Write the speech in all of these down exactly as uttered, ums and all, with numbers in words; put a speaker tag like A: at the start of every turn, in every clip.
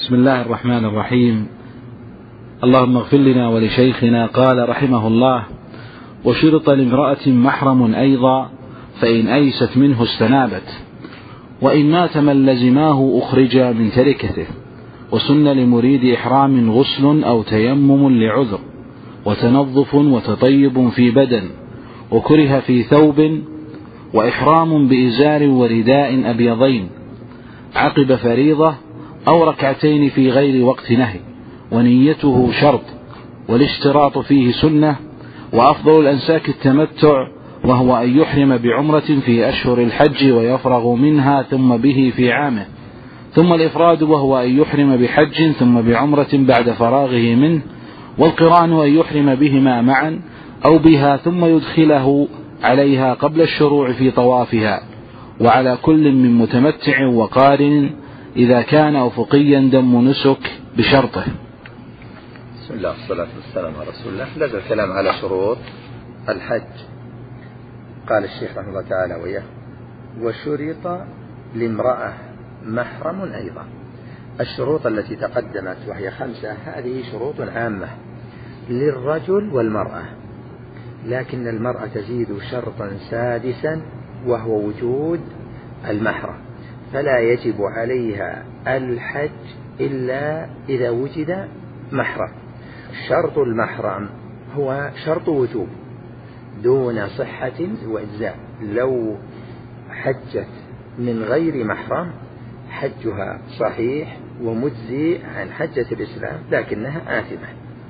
A: بسم الله الرحمن الرحيم. اللهم اغفر لنا ولشيخنا. قال رحمه الله: وشرط لامرأة محرم أيضا، فإن أيست منه استنابت، وإن مات من لزماه أخرج من تركته. وسن لمريد إحرام غسل أو تيمم لعذر، وتنظف وتطيب في بدن، وكره في ثوب، وإحرام بإزار ورداء أبيضين عقب فريضة أو ركعتين في غير وقت نهي، ونيته شرط، والاشتراط فيه سنة. وأفضل الأنساك التمتع، وهو أن يحرم بعمرة في أشهر الحج ويفرغ منها ثم به في عامه، ثم الإفراد وهو أن يحرم بحج ثم بعمرة بعد فراغه منه، والقران أن يحرم بهما معا أو بها ثم يدخله عليها قبل الشروع في طوافها. وعلى كل من متمتع وقارن إذا كان أفقيا دم نسك بشرطه.
B: بسم الله والصلاة والسلام على رسول الله. لازم الكلام على شروط الحج. قال الشيخ رحمه الله تعالى وإياه: وشرط لامرأة محرم أيضا. الشروط التي تقدمت وهي خمسة هذه شروط عامة للرجل والمرأة، لكن المرأة تزيد شرطا سادسا وهو وجود المحرم، فلا يجب عليها الحج إلا إذا وجد محرم. شرط المحرم هو شرط وجوب دون صحة وإجزاء. لو حجت من غير محرم حجها صحيح ومجزي عن حجة الإسلام، لكنها آثمة.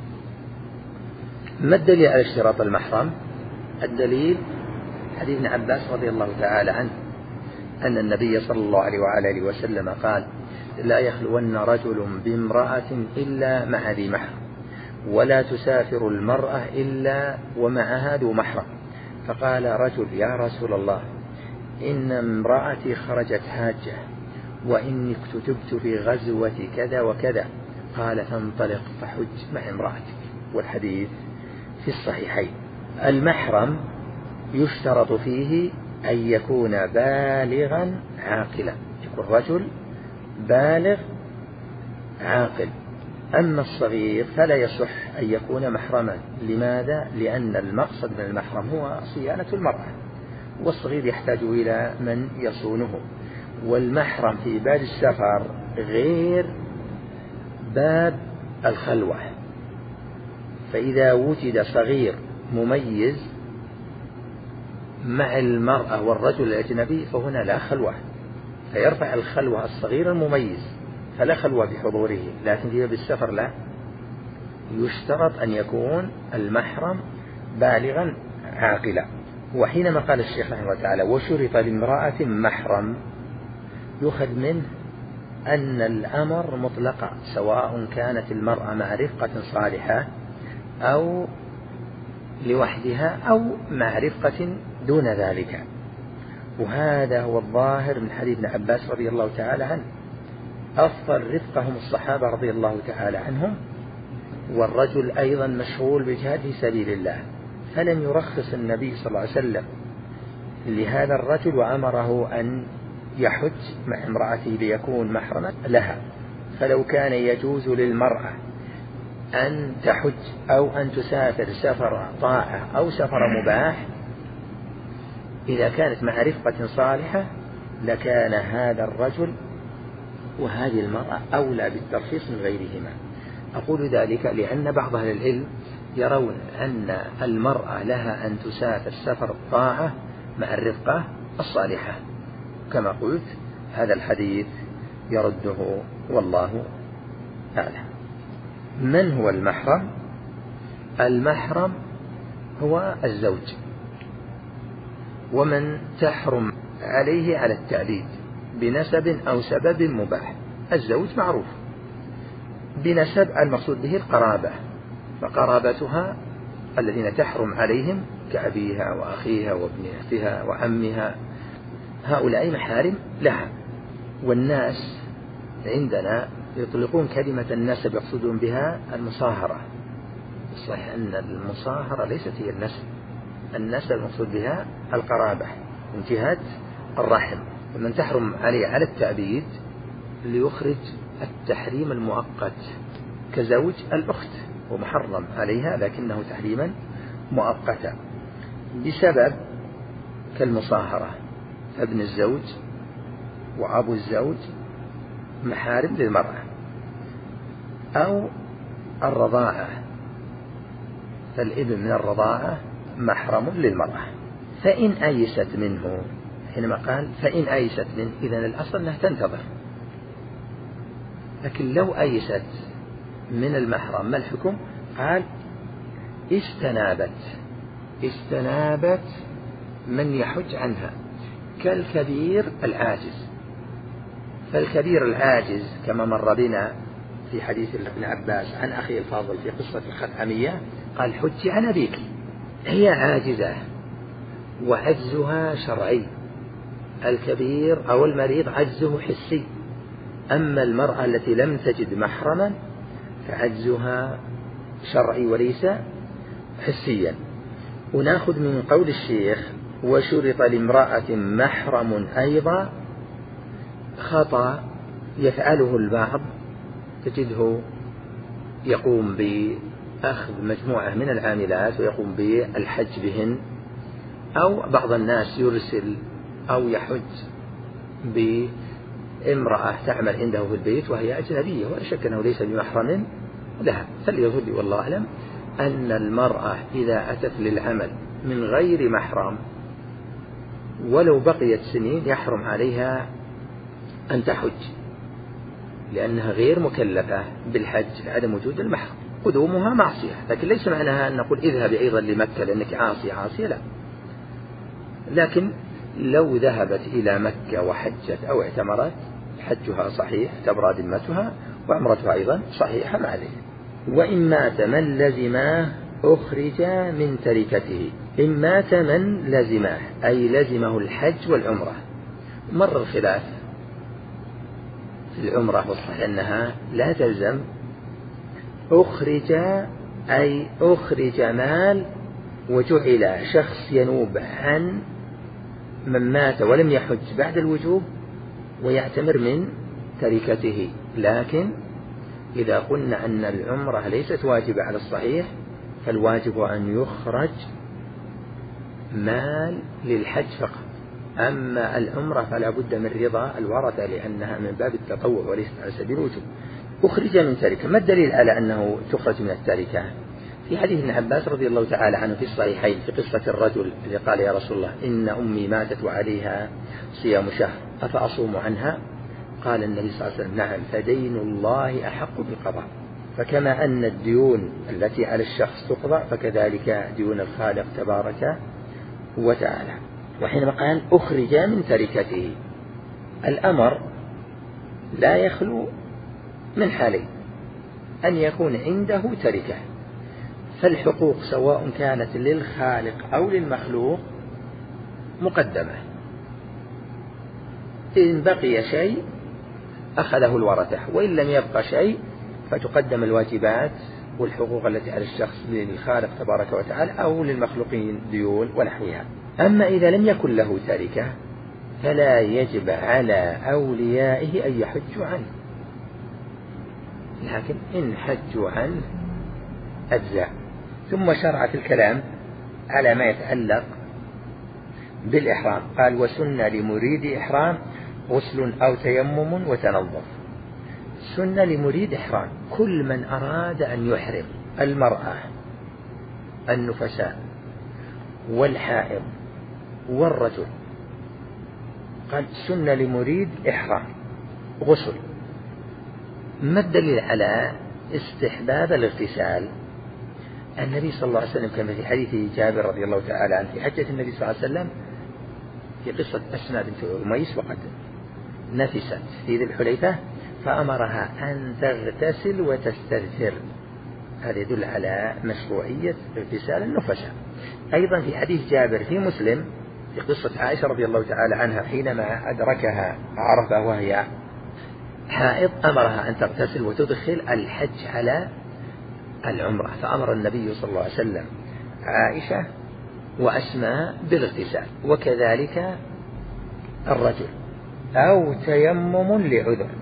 B: ما الدليل على اشتراط المحرم؟ الدليل حديث ابن عباس رضي الله تعالى عنه أن النبي صلى الله عليه وآله وسلم قال: لا يخلون رجل بامرأة إلا مع ذي محرم، ولا تسافر المرأة إلا ومعها ذو محرم. فقال رجل: يا رسول الله، إن امرأتي خرجت حاجة، وإني كتبت في غزوة كذا وكذا. قال: فانطلق فحج مع امرأتك. والحديث في الصحيحين. المحرم يشترط فيه أن يكون بالغا عاقلا، يكون رجل بالغ عاقل. أما الصغير فلا يصح أن يكون محرما. لماذا؟ لأن المقصد من المحرم هو صيانة المرأة، والصغير يحتاج إلى من يصونه. والمحرم في باب السفر غير باب الخلوة، فإذا وجد صغير مميز مع المرأة والرجل الأجنبي فهنا لا خلوة، فيرفع الخلوة الصغير المميز، فلا خلوة بحضوره. لكن في باب السفر لا، يشترط أن يكون المحرم بالغا عاقلا. وحينما قال الشيخ رحمه الله تعالى: وشرط لامرأة محرم، يؤخذ منه أن الأمر مطلقا، سواء كانت المرأة مع رفقة صالحة أو لوحدها أو مع رفقة دون ذلك. وهذا هو الظاهر من حديث ابن عباس رضي الله تعالى عنه. أفضل رفقهم الصحابة رضي الله تعالى عنهم، والرجل أيضا مشغول بجهاد في سبيل الله، فلم يرخص النبي صلى الله عليه وسلم لهذا الرجل وأمره أن يحج مع امرأته ليكون محرما لها. فلو كان يجوز للمرأة أن تحج أو أن تسافر سفر طاعة أو سفر مباح إذا كانت مع رفقة صالحة، لكان هذا الرجل وهذه المرأة أولى بالترخيص من غيرهما. أقول ذلك لأن بعض أهل العلم يرون أن المرأة لها أن تسافر سفر الطاعة مع الرفقة الصالحة. كما قلت هذا الحديث يرده والله أعلم. من هو المحرم؟ المحرم هو الزوج، ومن تحرم عليه على التعديد بنسب أو سبب مباح. الزوج معروف بنسب، المقصود به القرابة، فقرابتها الذين تحرم عليهم كأبيها وأخيها وابن أختها وعمها، هؤلاء محارم لها. والناس عندنا يطلقون كلمة النسب يقصدون بها المصاهرة. صحيح أن المصاهرة ليست هي النسب، النسب المقصود بها القرابة من جهة الرحم. ومن تحرم عليه على التأبيد ليخرج التحريم المؤقت كزوج الأخت ومحرم عليها لكنه تحريما مؤقتا بسبب كالمصاهرة، ابن الزوج وأبو الزوج محارم للمرأة، أو الرضاعة، فالابن من الرضاعة محرم للمرأة. فإن أيست منه، حينما قال فإن أيست منه إذن الأصل أنها تنتظر، لكن لو أيست من المحرم ما الحكم؟ قال استنابت استنابت من يحج عنها كالكبير العاجز. فالكبير العاجز كما مر بنا في حديث ابن عباس عن أخي الفاضل في قصة الخثعمية قال حج عن أبيك، هي عاجزة وعجزها شرعي، الكبير أو المريض عجزه حسي، أما المرأة التي لم تجد محرما فعجزها شرعي وليس حسيا. ونأخذ من قول الشيخ وشرط لامرأة محرم أيضا خطأ يفعله البعض، تجده يقوم بأخذ مجموعة من العاملات ويقوم بالحج بهن، أو بعض الناس يرسل أو يحج بامرأة تعمل عنده في البيت وهي أجنبية ولا شك أنه ليس بمحرم لها. فليظل والله أعلم أن المرأة إذا أتت للعمل من غير محرم ولو بقيت سنين يحرم عليها أن تحج، لأنها غير مكلفة بالحج لعدم وجود المحرم. قدومها معصية، لكن ليس معناها أن نقول اذهب أيضا لمكة لأنك عاصية عاصية، لا. لكن لو ذهبت إلى مكة وحجت أو اعتمرت حجها صحيح، تبرى ذمتها، وعمرتها أيضا صحيحة مع ذلك. وإن مات من لزماه أخرج من تركته. إن مات من لزماه أي لزمه الحج والعمرة. مر الخلاف في العمرة والصحيح أنها لا تلزم. أخرج أي أخرج مال وجعل شخص ينوب عن من مات ولم يحج بعد الوجوب ويعتمر من تركته. لكن إذا قلنا أن العمرة ليست واجبة على الصحيح فالواجب أن يخرج مال للحج فقط، أما العمرة فلا بد من رضا الورثة لأنها من باب التطوع وليست على سبيل الوجوب. أخرج من تركة. ما الدليل على أنه تخرج من التركة؟ في حديث ابن عباس رضي الله تعالى عنه في الصحيحين في قصة الرجل الذي قال يا رسول الله إن أمي ماتت وعليها صيام شهر أفأصوم عنها؟ قال النبي صلى الله عليه وسلم نعم، فدين الله أحق بالقضاء. فكما أن الديون التي على الشخص تقضى فكذلك ديون الخالق تبارك وتعالى. وحينما قال أخرج من تركته الأمر لا يخلو من حالين: أن يكون عنده تركة، فالحقوق سواء كانت للخالق أو للمخلوق مقدمة، إن بقي شيء أخذه الورثة، وإن لم يبقى شيء فتقدم الواجبات والحقوق التي على الشخص للخالق تبارك وتعالى أو للمخلوقين ديون ونحوها. أما إذا لم يكن له تركة فلا يجب على أوليائه أن يحجوا عنه، لكن إن حجوا عنه أجزاء. ثم شرع في الكلام على ما يتعلق بالإحرام. قال وسن لمريد إحرام غسل أو تيمم وتنظف. سن لمريد إحرام كل من أراد أن يحرم، المرأة النفساء والحائض والرجل. قال سن لمريد إحرام غسل. ما الدليل على استحباب الاغتسال؟ النبي صلى الله عليه وسلم كما في حديث جابر رضي الله تعالى عنه في حجة النبي صلى الله عليه وسلم في قصة أسماء بنت أميس وقد نفست في ذي الحليفة فأمرها أن تغتسل وتستغفر. هذا يدل على مشروعية اغتسال النفساء. أيضا في حديث جابر في مسلم في قصة عائشة رضي الله تعالى عنها حينما أدركها عرفة وهي حائض أمرها أن تغتسل وتدخل الحج على العمرة، فأمر النبي صلى الله عليه وسلم عائشة وأسماء بالاغتسال، وكذلك الرجل. أو تيمم لعذر.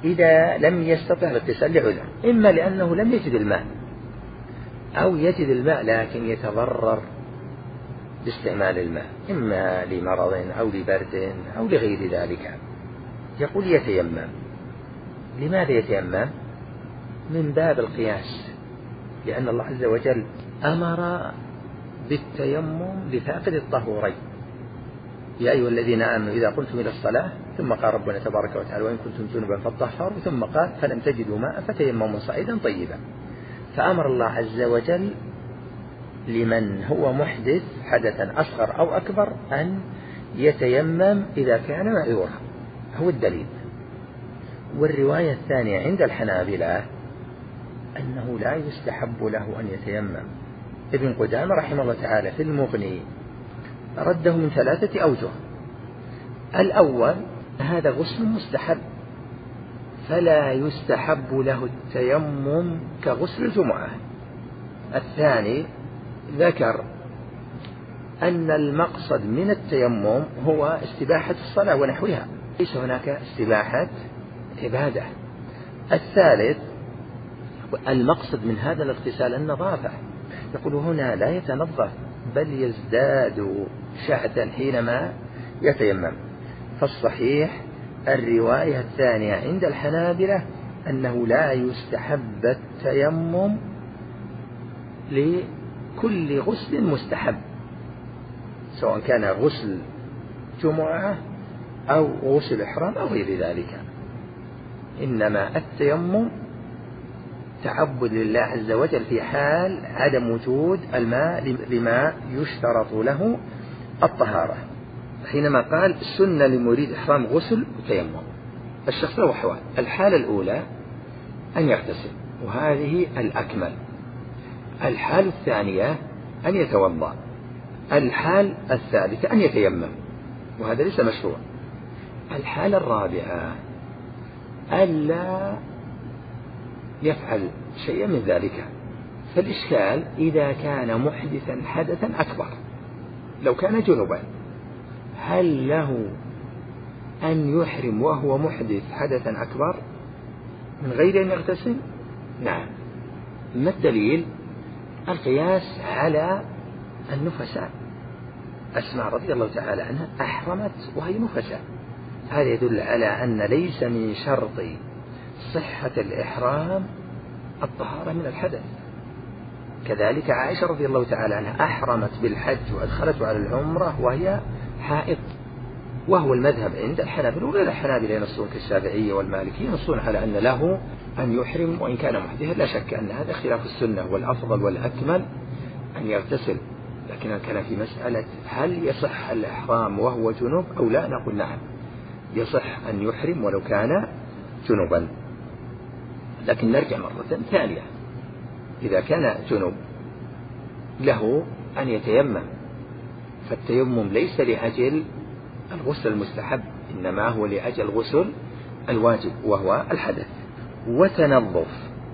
B: إذا لم يستطع الاغتسال لعذر، إما لأنه لم يجد الماء أو يجد الماء لكن يتضرر باستعمال الماء، إما لمرض أو لبرد أو لغير ذلك، يقول يتيمم. لماذا يتيمم؟ من باب القياس، لأن الله عز وجل أمر بالتيمم لفاقد الطهورين: يا أيها الذين آمنوا إذا قمتم إلى الصلاة، ثم قال ربنا تبارك وتعالى: وإن كنتم جنبا فاطهروا، ثم قال: فلم تجدوا ماء فتيمموا صعيدا طيبا. فأمر الله عز وجل لمن هو محدث حدثا أصغر أو أكبر أن يتيمم إذا كان معذورا، هو الدليل. والرواية الثانية عند الحنابلة أنه لا يستحب له أن يتيمم. ابن قدامة رحمه الله تعالى في المغني رده من ثلاثة أوجه: الأول هذا غسل مستحب فلا يستحب له التيمم كغسل الجمعة. الثاني ذكر أن المقصد من التيمم هو استباحة الصلاة ونحوها، ليس هناك استباحة عبادة. الثالث المقصد من هذا الاغتسال النظافة، يقول هنا لا يتنظف بل يزداد شهدا حينما يتيمم. فالصحيح الرواية الثانية عند الحنابلة أنه لا يستحب التيمم لكل غسل مستحب، سواء كان غسل جمعة أو غسل إحرام أو غير ذلك، إنما التيمم تعبد لله عز وجل في حال عدم وجود الماء لما يشترط له الطهارة. حينما قال السنة لمريد إحرام غسل وتيمم، الشخص له حوال: الحالة الأولى أن يغتسل وهذه الأكمل، الحالة الثانية أن يتوضأ، الحالة الثالثة أن يتيمم وهذا ليس مشروع، الحالة الرابعة ألا يفعل شيئا من ذلك. فالإشكال إذا كان محدثا حدثا أكبر، لو كان جنبا هل له أن يحرم وهو محدث حدثا أكبر من غير أن يغتسل؟ نعم. ما الدليل؟ القياس على النفساء. أسماء رضي الله تعالى عنها أحرمت وهي نفساء، هذا يدل على أن ليس من شرط صحة الإحرام الطهارة من الحدث. كذلك عائشة رضي الله تعالى عنها أحرمت بالحج وأدخلته على العمرة وهي حائض، وهو المذهب عند الحنابلة وغير الحنابلة ينصون كالشافعية والمالكية ينصون على أن له أن يحرم وإن كان محدثا. لا شك أن هذا خلاف السنة، والأفضل والأكمل أن يغتسل. لكن الكلام في مسألة هل يصح الإحرام وهو جنوب أو لا، نقول نعم يصح أن يحرم ولو كان جنوبا. لكن نرجع مرة ثانية، إذا كان جنوب له أن يتيمم، فالتيمم ليس لأجل الغسل المستحب، إنما هو لأجل غسل الواجب وهو الحدث. وتنظف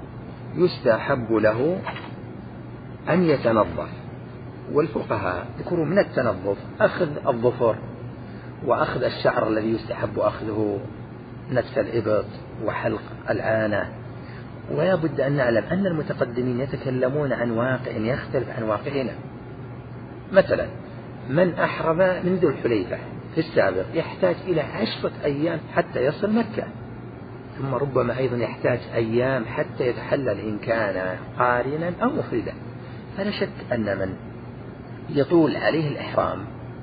B: يستحب له أن يتنظف، والفقهاء يذكرون من التنظف أخذ الظفر وأخذ الشعر الذي يستحب أخذه، نتف الإبط وحلق العانة. ولا بد أن نعلم أن المتقدمين يتكلمون عن واقع يختلف عن واقعنا. مثلا من أحرم من ذو الحليفة في السابق يحتاج إلى عشرة أيام حتى يصل مكة، ثم ربما أيضا يحتاج أيام حتى يتحلل إن كان قارنا أو مفردا. فلا شك أن من يطول عليه الإحرام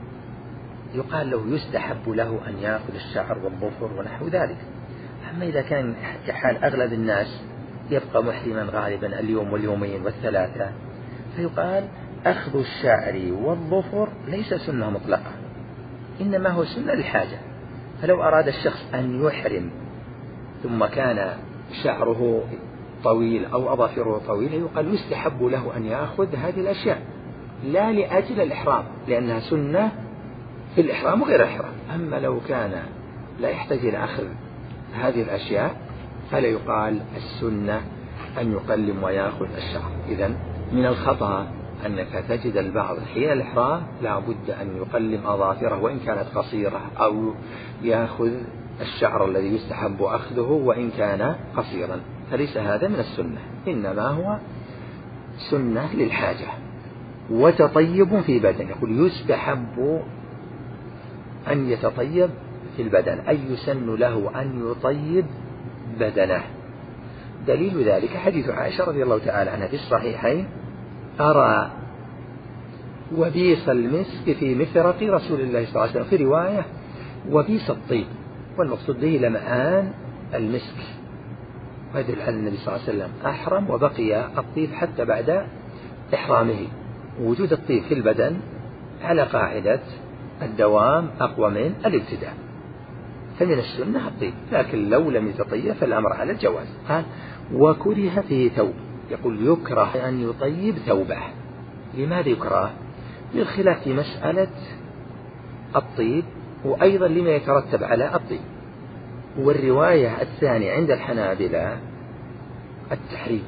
B: يقال له يستحب له أن يأخذ الشعر والظفر ونحو ذلك. أما إذا كان كحال أغلب الناس يبقى محرما غالبا اليوم واليومين والثلاثة، فيقال أخذ الشعر والظفر ليس سنة مطلقة، إنما هو سنة للحاجة. فلو أراد الشخص أن يحرم ثم كان شعره طويل أو أظافره طويلة يقال يستحب له أن يأخذ هذه الأشياء لا لأجل الإحرام، لأنها سنة في الإحرام وغير الإحرام. أما لو كان لا يحتاج إلى أخذ هذه الأشياء فلا يقال السنة أن يقلم ويأخذ الشعر. إذن من الخطأ أنك تجد البعض حين الإحرام لا بد أن يقلم أظافره وإن كانت قصيرة، أو يأخذ الشعر الذي يستحب أخذه وإن كان قصيرا، فليس هذا من السنة، إنما هو سنة للحاجة. وتطيب في بدن، يقول يستحب أن يتطيب في البدن، أي يسن له أن يطيب بدنه. دليل ذلك حديث عائشة رضي الله تعالى عنها في الصحيحين: أرى وبيص المسك في مفرق رسول الله صلى الله عليه وسلم، في رواية وبيص الطيب، والمقصود به لمعان المسك، ويدل على النبي صلى الله عليه وسلم أحرم وبقي الطيب حتى بعد إحرامه. وجود الطيب في البدن على قاعدة الدوام أقوى من الابتداء، فمن السنة الطيب، لكن لو لم يتطيب فالأمر على الجواز. وكره فيه ثوب، يقول يكره أن يطيب ثوبه. لماذا يكره؟ للخلاف في مسألة الطيب، وأيضا لما يترتب على الطيب. والرواية الثانية عند الحنابلة التحريم،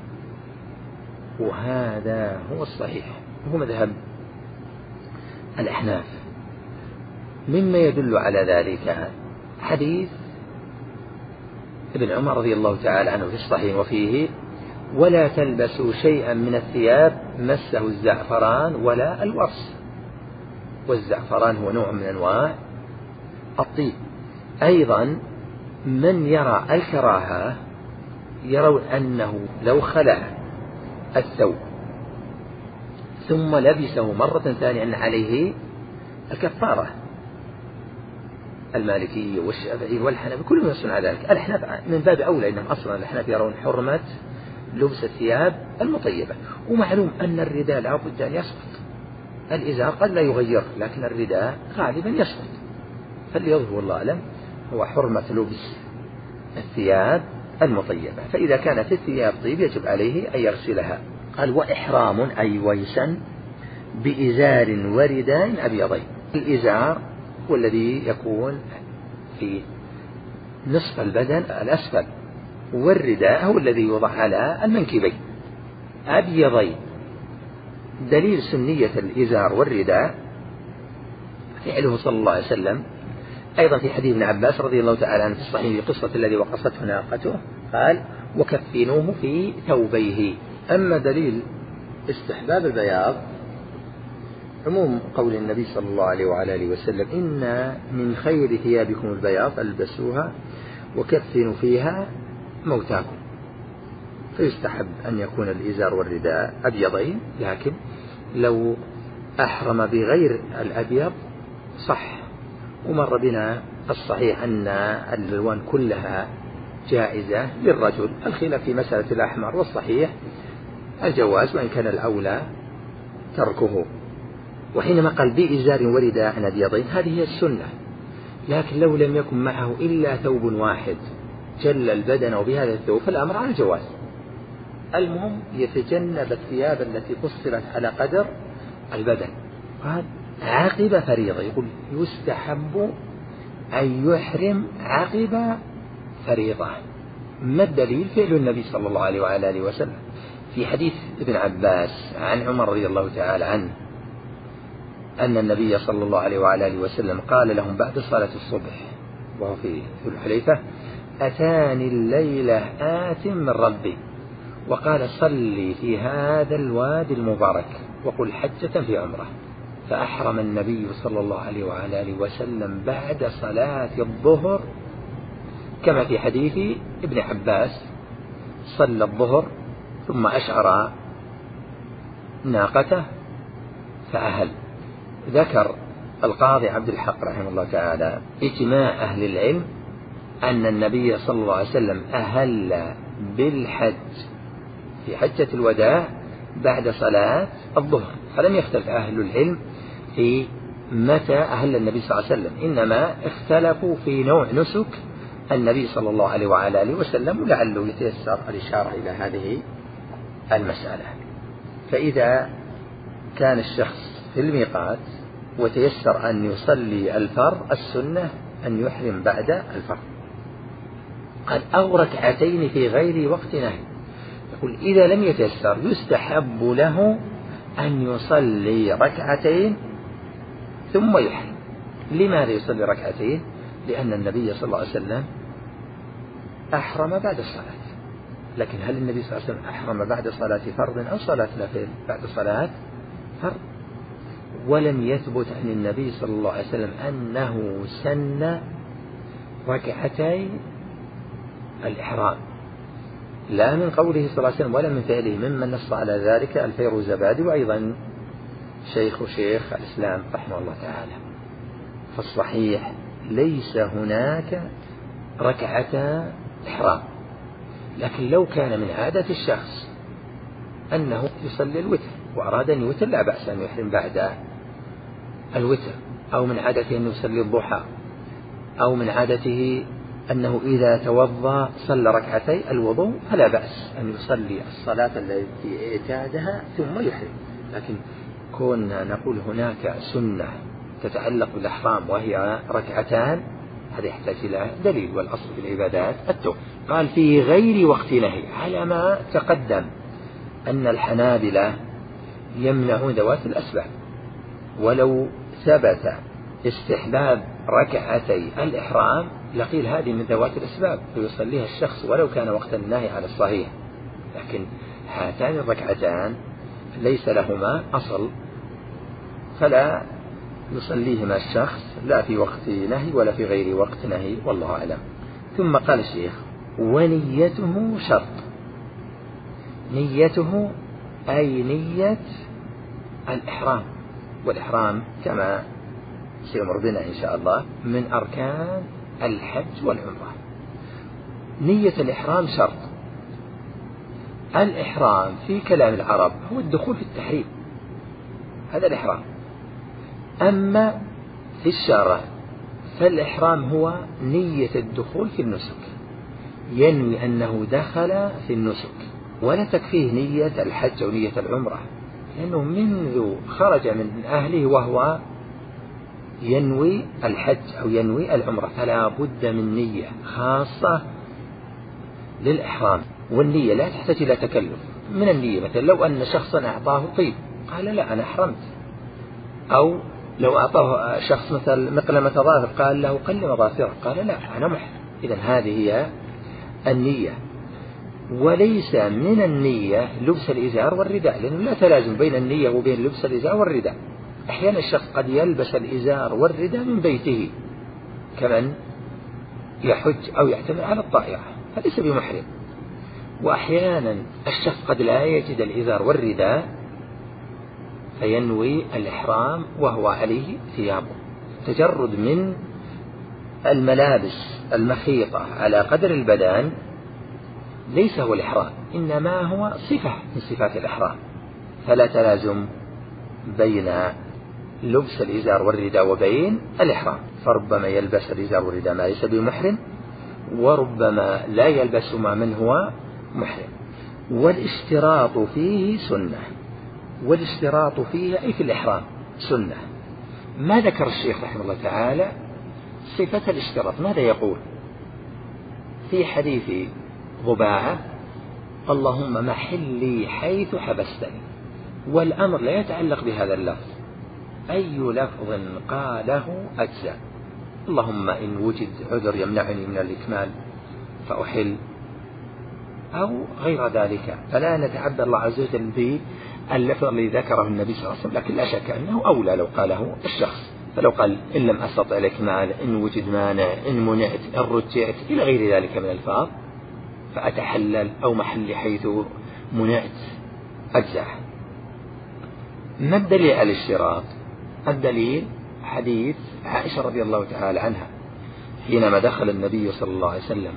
B: وهذا هو الصحيح، هو مذهب الأحناف. مما يدل على ذلك حديث ابن عمر رضي الله تعالى عنه في الصحيح وفيه: ولا تلبسوا شيئا من الثياب مسه الزعفران ولا الورس. والزعفران هو نوع من أنواع الطيب. أيضا من يرى الكراهة يرون أنه لو خلع الثوب ثم لبسه مرة ثانية أن عليه الكفارة. المالكي والشافعي والحنفي كلهم يصنع ذلك. الأحناف من باب أولى، إنهم أصلا الأحناف يرون حرمة لبس الثياب المطيبة. ومعلوم أن الرداء لا بد أن يسقط، الإزار قد لا يغير لكن الرداء غالبا يسقط، فاليظهر والله أعلم هو حرمة لبس الثياب المطيبة. فإذا كانت الثياب طيب يجب عليه أن يغسلها. قال: وإحرام أي ويسا بإزار ورداء أبيضين. الإزار هو الذي يكون في نصف البدن الأسفل، والرداء هو الذي يوضع على المنكبين أبيضين. دليل سنية الإزار والرداء فعله صلى الله عليه وسلم أيضا في حديث ابن عباس رضي الله تعالى عنه في الصحيح في قصة الذي وقصته ناقته، قال: وكفنوه في ثوبيه. أما دليل استحباب البياض عموم قول النبي صلى الله عليه وعلى آله وسلم: إن من خير ثيابكم البياض ألبسوها وكفنوا فيها موتاكم. فيستحب أن يكون الإزار والرداء أبيضين، لكن لو أحرم بغير الأبيض صح. ومر بنا الصحيح أن الألوان كلها جائزة للرجل، الخلاف في مسألة الأحمر، والصحيح الجواز وإن كان الأولى تركه. وحينما قال بإزار ورداء أبيضين هذه هي السنة، لكن لو لم يكن معه إلا ثوب واحد جل البدن وبهذا الثوب فالأمر على الجواز. المهم يتجنب الثياب التي فصلت على قدر البدن. قال: عقب فريضة، يقول يستحب أن يحرم عقب فريضة. ما الدليل؟ فعل النبي صلى الله عليه وعلى آله وسلم في حديث ابن عباس عن عمر رضي الله تعالى عنه أن النبي صلى الله عليه وعلى آله وسلم قال لهم بعد صلاة الصبح وهو في ذو الحليفة: أتاني الليلة آت من ربي وقال: صلي في هذا الوادي المبارك وقل حجة في عمره. فأحرم النبي صلى الله عليه وعلى آله وسلم بعد صلاة الظهر، كما في حديث ابن عباس: صلى الظهر ثم أشعر ناقته فأهل. ذكر القاضي عبد الحق رحمه الله تعالى اجماع أهل العلم أن النبي صلى الله عليه وسلم أهل بالحج في حجة الوداع بعد صلاة الظهر، فلم يختلف أهل العلم في متى أهل النبي صلى الله عليه وسلم، إنما اختلفوا في نوع نسك النبي صلى الله عليه وعلى آله وسلم، ولعله يتيسر الإشارة إلى هذه المسألة. فإذا كان الشخص في الميقات وتيسر أن يصلي الفرض، السنة أن يحرم بعد الفرض. قد أو ركعتين في غير وقت نهي، يقول إذا لم يتيسر يستحب له أن يصلي ركعتين ثم يحرم. لماذا يصلي ركعتين؟ لأن النبي صلى الله عليه وسلم أحرم بعد الصلاة. لكن هل النبي صلى الله عليه وسلم أحرم بعد صلاة فرض أو صلاة نفل؟ بعد صلاة فرض. ولم يثبت عن النبي صلى الله عليه وسلم أنه سن ركعتي الإحرام، لا من قوله صلى الله عليه وسلم ولا من فعله، ممن نص على ذلك الفيروزابادي وأيضا شيخ شيخ الإسلام رحمه الله تعالى. فالصحيح ليس هناك ركعتا إحرام، لكن لو كان من عادة الشخص أنه يصلي الوتر وأراد أن يوتر لا بأس أن يحرم بعد الوتر، أو من عادته أن يصلي الضحى، أو من عادته أنه إذا توضأ صلى ركعتي الوضوء فلا بأس أن يصلي الصلاة التي اعتادها ثم يحرم. لكن كنا نقول هناك سنة تتعلق بالإحرام وهي ركعتان، هذا يحتاج إلى دليل، والأصل في العبادات التوقيف. قال في غير وقت نهي، على ما تقدم أن الحنابلة يمنعون ذوات الأسباب، ولو ثبت استحباب ركعتي الإحرام لقيل هذه من ذوات الأسباب فيصليها الشخص ولو كان وقت النهي على الصحيح. لكن هاتان الركعتان ليس لهما أصل فلا يصليهما الشخص لا في وقت نهي ولا في غير وقت نهي، والله أعلم. ثم قال الشيخ ونيته شرط. نيته أي نية الإحرام، والإحرام كما سيمر بنا إن شاء الله من أركان الحج والعمرة. نية الإحرام شرط. الإحرام في كلام العرب هو الدخول في التحريم، هذا الإحرام. أما في الشرع فالإحرام هو نية الدخول في النسك، ينوي أنه دخل في النسك، ولا تكفيه نية الحج أو نية العمرة، لأنه منذ خرج من أهله وهو ينوي الحج أو ينوي العمرة، فلا بد من نية خاصة للإحرام. والنية لا تحتاج إلى تكلف من النية. مثلا لو أن شخصا أعطاه طيب قال لا أنا أحرمت، أو لو أعطاه شخص مثل مقلمة ظافر قال له قل مظافرك قال لا أنا محرم. إذن هذه هي النية. وليس من النية لبس الإزار والرداء، لأنه لا تلازم بين النية وبين لبس الإزار والرداء. أحيانا الشخص قد يلبس الإزار والرداء من بيته كمن يحج أو يعتمر على الطائرة فليس بمحرم. وأحيانا الشخص قد لا يجد الإزار والرداء فينوي الإحرام وهو عليه ثيابه. تجرد من الملابس المخيطة على قدر البدن ليس هو الإحرام، إنما هو صفة من صفات الإحرام، فلا تلازم بين لبس الإزار والرداء وبين الإحرام. فربما يلبس الإزار والرداء ما ليس بمحرم، وربما لا يلبسهما من هو محرم. والاشتراط فيه سنة، والاشتراط فيه أي في الإحرام سنة. ما ذكر الشيخ رحمه الله تعالى صفة الاشتراط، ماذا يقول في حديث ضباعة اللهم محلي حيث حبستني، والأمر لا يتعلق بهذا اللفظ، أي لفظ قاله أجزاء. اللهم إن وجد عذر يمنعني من الإكمال فأحل أو غير ذلك، فلا نتعبد الله عز وجل باللفظ الذي ذكره النبي صلى الله عليه وسلم، لكن لا شك أنه أولى لو قاله الشخص. فلو قال إن لم أستطع الإكمال، إن وجد مانع، إن منعت، إن رجعت إلى غير ذلك من الفاظ فأتحلل أو محل حيث منعت أجزاء. ما الدليل على الاشتراط؟ الدليل حديث عائشة رضي الله تعالى عنها حينما دخل النبي صلى الله عليه وسلم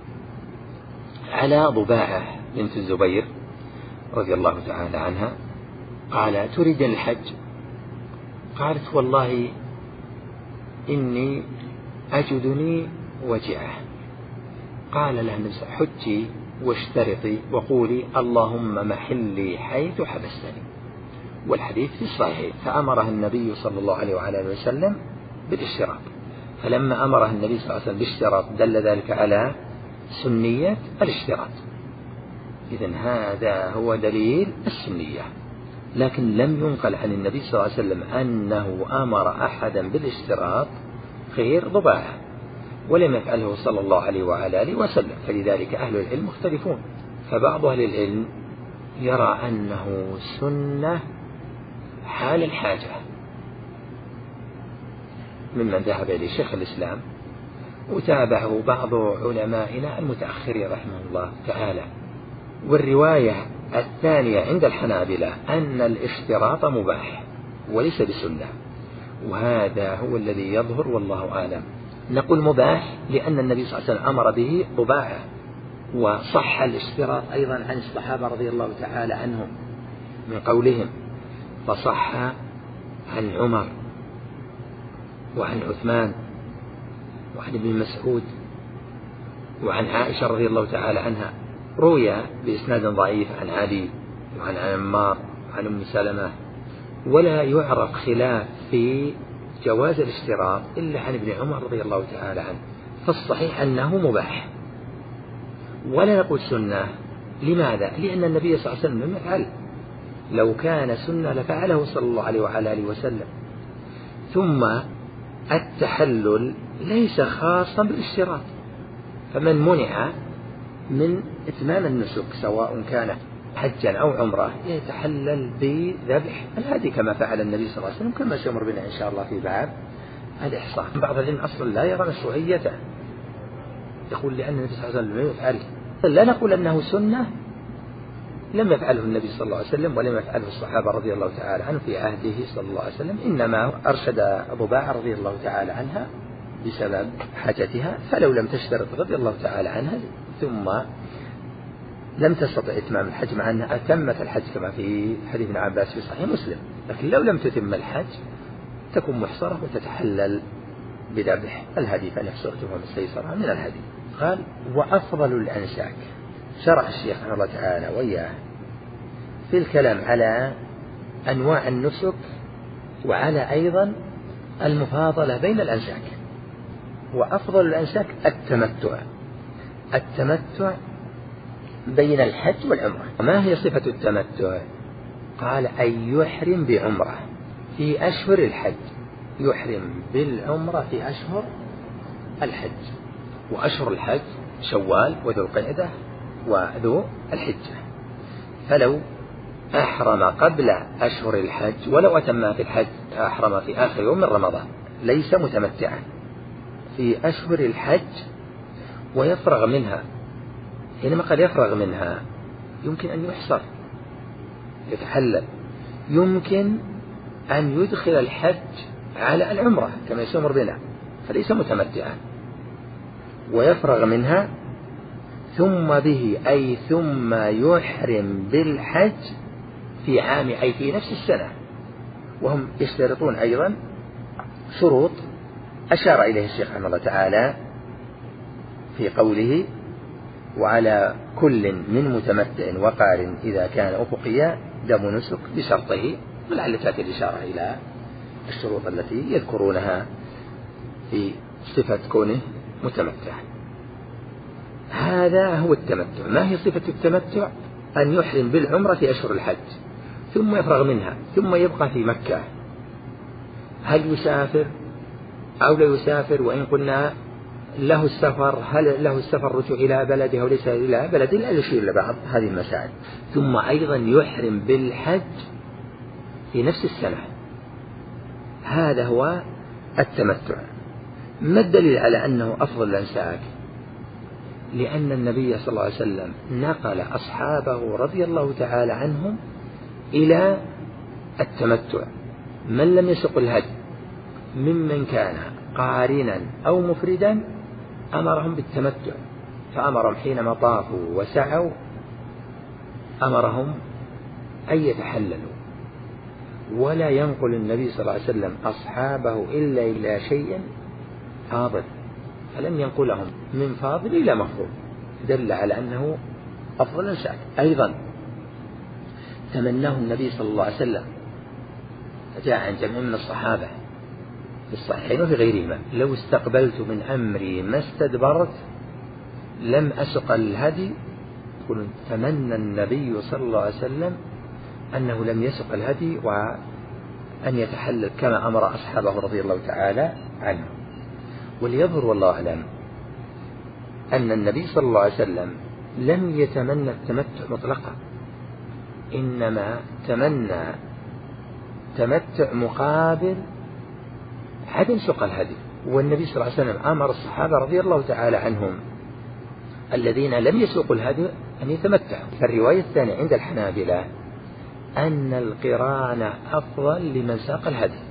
B: على ضباعة بنت الزبير رضي الله تعالى عنها قال تريد الحج؟ قالت والله إني أجدني وجعة. قال لها النبي حجي واشترطي وقولي اللهم محلي حيث حبستني، والحديث في الصحيح. فأمرها النبي صلى الله عليه وعلى آله وسلم بالاشتراط، فلما أمرها النبي صلى الله عليه وسلم بالاشتراط دل ذلك على سنية الاشتراط. إذن هذا هو دليل السنية. لكن لم ينقل عن النبي صلى الله عليه وسلم أنه أمر أحدا بالاشتراط غير ضباعة، ولم يفعله صلى الله عليه وعلى آله وسلم، فلذلك أهل العلم مختلفون. فبعض أهل العلم يرى أنه سنة حال الحاجة، ممن ذهب إليه شيخ الإسلام، وتابعه بعض علمائنا المتأخرين رحمه الله تعالى. والرواية الثانية عند الحنابلة أن الاشتراط مباح وليس بسنة، وهذا هو الذي يظهر والله أعلم. نقول مباح لأن النبي صلى الله عليه وسلم أمر به طباعا، وصح الاشتراط أيضا عن الصحابة رضي الله تعالى عنهم من قولهم، فصح عن عمر وعن عثمان وعن ابن مسعود وعن عائشة رضي الله تعالى عنها، روي بإسناد ضعيف عن علي وعن عمار وعن أم سلمة، ولا يعرف خلاف في جواز الاشتراط إلا عن ابن عمر رضي الله تعالى عنه. فالصحيح أنه مباح، ولا نقول سنة. لماذا؟ لأن النبي صلى الله عليه وسلم لم يفعل، لو كان سنة لفعله صلى الله عليه وعلى آله وسلم. ثم التحلل ليس خاصا بالاشتراط، فمن منع من إتمام النسك سواء كان حجا أو عمره يتحلل بذبح الهدي كما فعل النبي صلى الله عليه وسلم، كما سيمر بنا إن شاء الله في باب الإحصاء. بعض العلم أصلا لا يرى مشروعيته، يقول لأن النبي صلى الله عليه وسلم لم يفعل. لا نقول أنه سنة لم يفعله النبي صلى الله عليه وسلم ولم يفعله الصحابة رضي الله تعالى عنه في عهده صلى الله عليه وسلم، إنما أرشد ضباع رضي الله تعالى عنها بسبب حاجتها، فلو لم تشترط رضي الله تعالى عنها ثم لم تستطع إتمام الحج، مع أنها أتمت الحج كما في حديث ابن عباس في صحيح مسلم، لكن لو لم تتم الحج تكون محصرة وتتحلل بذبح الهدي، فنحصر تفهم السيسرة من الهدي. قال وأفضل الأنساك، شرع الشيخ رحمه الله تعالى وإياه في الكلام على أنواع النسك وعلى أيضا المفاضلة بين الأنساك. وأفضل الأنساك التمتع، التمتع بين الحج والعمرة. ما هي صفة التمتع؟ قال أن يحرم بعمرة في أشهر الحج، يحرم بالعمرة في أشهر الحج، وأشهر الحج شوال وذو القعدة وذو الحجة. فلو أحرم قبل أشهر الحج ولو أتم في الحج أحرم في آخر يوم من رمضان ليس متمتعا في أشهر الحج ويفرغ منها. حينما قد يفرغ منها يمكن أن يحصر يتحلل، يمكن أن يدخل الحج على العمرة كما يسمر بنا، فليس متمتعا ويفرغ منها ثم به أي ثم يحرم بالحج في عام أي في نفس السنة. وهم يشترطون أيضا شروط أشار إليه الشيخ رحمه الله تعالى في قوله وعلى كل من متمتع وقارن إذا كان أفقيا دم نسك بشرطه، ولعل تأتي الإشارة إلى الشروط التي يذكرونها في صفة كونه متمتع. هذا هو التمتع. ما هي صفة التمتع؟ أن يحرم بالعمرة في أشهر الحج ثم يفرغ منها ثم يبقى في مكة. هل يسافر أو لا يسافر؟ وإن قلنا له السفر، هل له السفر رجوع إلى بلده أو ليس إلى بلده؟ لا يشير لبعض هذه المسائل. ثم أيضا يحرم بالحج في نفس السنة. هذا هو التمتع. ما الدليل على أنه أفضل الأنساك؟ لأن النبي صلى الله عليه وسلم نقل أصحابه رضي الله تعالى عنهم إلى التمتع. من لم يسق الهدي ممن كان قارنا أو مفردا أمرهم بالتمتع، فأمرهم حينما طافوا وسعوا أمرهم أن يتحللوا. ولا ينقل النبي صلى الله عليه وسلم أصحابه إلا إلى شيء فاضل، فلم ينقلهم من فاضل إلى مفضول، دل على أنه أفضل الأنساك. أيضا تمناه النبي صلى الله عليه وسلم، فجاء عن جميع من الصحابة في الصحيحين وفي غيرهما: لو استقبلت من أمري ما استدبرت لم أسق الهدي. تمنى النبي صلى الله عليه وسلم أنه لم يسق الهدي وأن يتحلل كما أمر أصحابه رضي الله تعالى عنه. وليظهر والله أعلم أن النبي صلى الله عليه وسلم لم يتمنى التمتع مطلقا، إنما تمنى تمتع مقابل عدم سوق الهدي. والنبي صلى الله عليه وسلم أمر الصحابة رضي الله تعالى عنهم الذين لم يسوقوا الهدي أن يتمتعوا. فالرواية الثانية عند الحنابلة أن القران أفضل لمن ساق الهدي،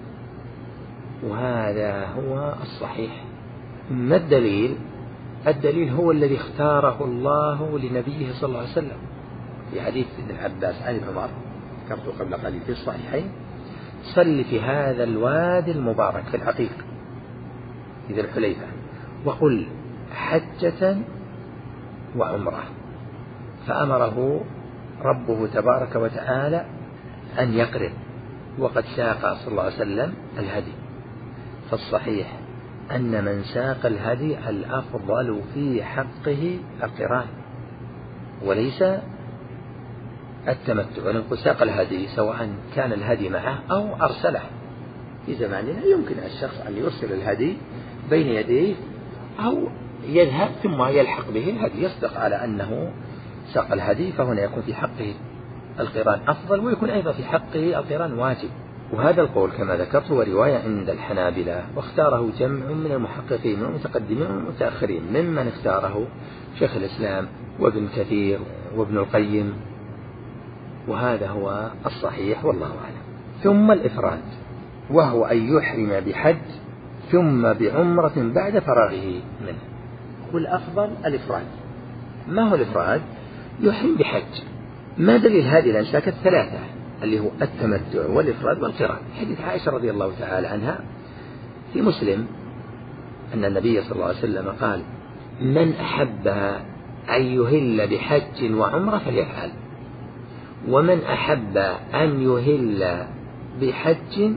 B: وهذا هو الصحيح. ما الدليل؟ الدليل هو الذي اختاره الله لنبيه صلى الله عليه وسلم في حديث ابن عباس عن ابن عمر ذكرته قبل قليل في الصحيحين: صل في هذا الوادي المبارك في العقيق في ذي الحليفة وقل حجة وعمرة. فأمره ربه تبارك وتعالى أن يقرن، وقد ساق صلى الله عليه وسلم الهدي. فالصحيح أن من ساق الهدي الأفضل في حقه القران وليس التمتع. ونقول ساق الهدي سواء كان الهدي معه أو أرسله. في زماننا يمكن الشخص أن يرسل الهدي بين يديه أو يذهب ثم يلحق به الهدي، يصدق على أنه ساق الهدي، فهنا يكون في حقه القران أفضل، ويكون أيضا في حقه القران واجب. وهذا القول كما ذكرت هو رواية عند الحنابلة، واختاره جمع من المحققين والمتقدمين والمتأخرين، ممن اختاره شيخ الإسلام وابن كثير وابن القيم، وهذا هو الصحيح والله أعلم. ثم الإفراد، وهو أن يحرم بحج ثم بعمرة بعد فراغه منه. والأفضل الإفراد. ما هو الإفراد؟ يحرم بحج. ما دليل هذه الأنساك الثلاثة اللي هو التمتع والإفراد والقران؟ حديث عائشة رضي الله تعالى عنها في مسلم أن النبي صلى الله عليه وسلم قال: من أحب أن يهل بحج وعمرة فليفعل، ومن أحب أن يهل بحج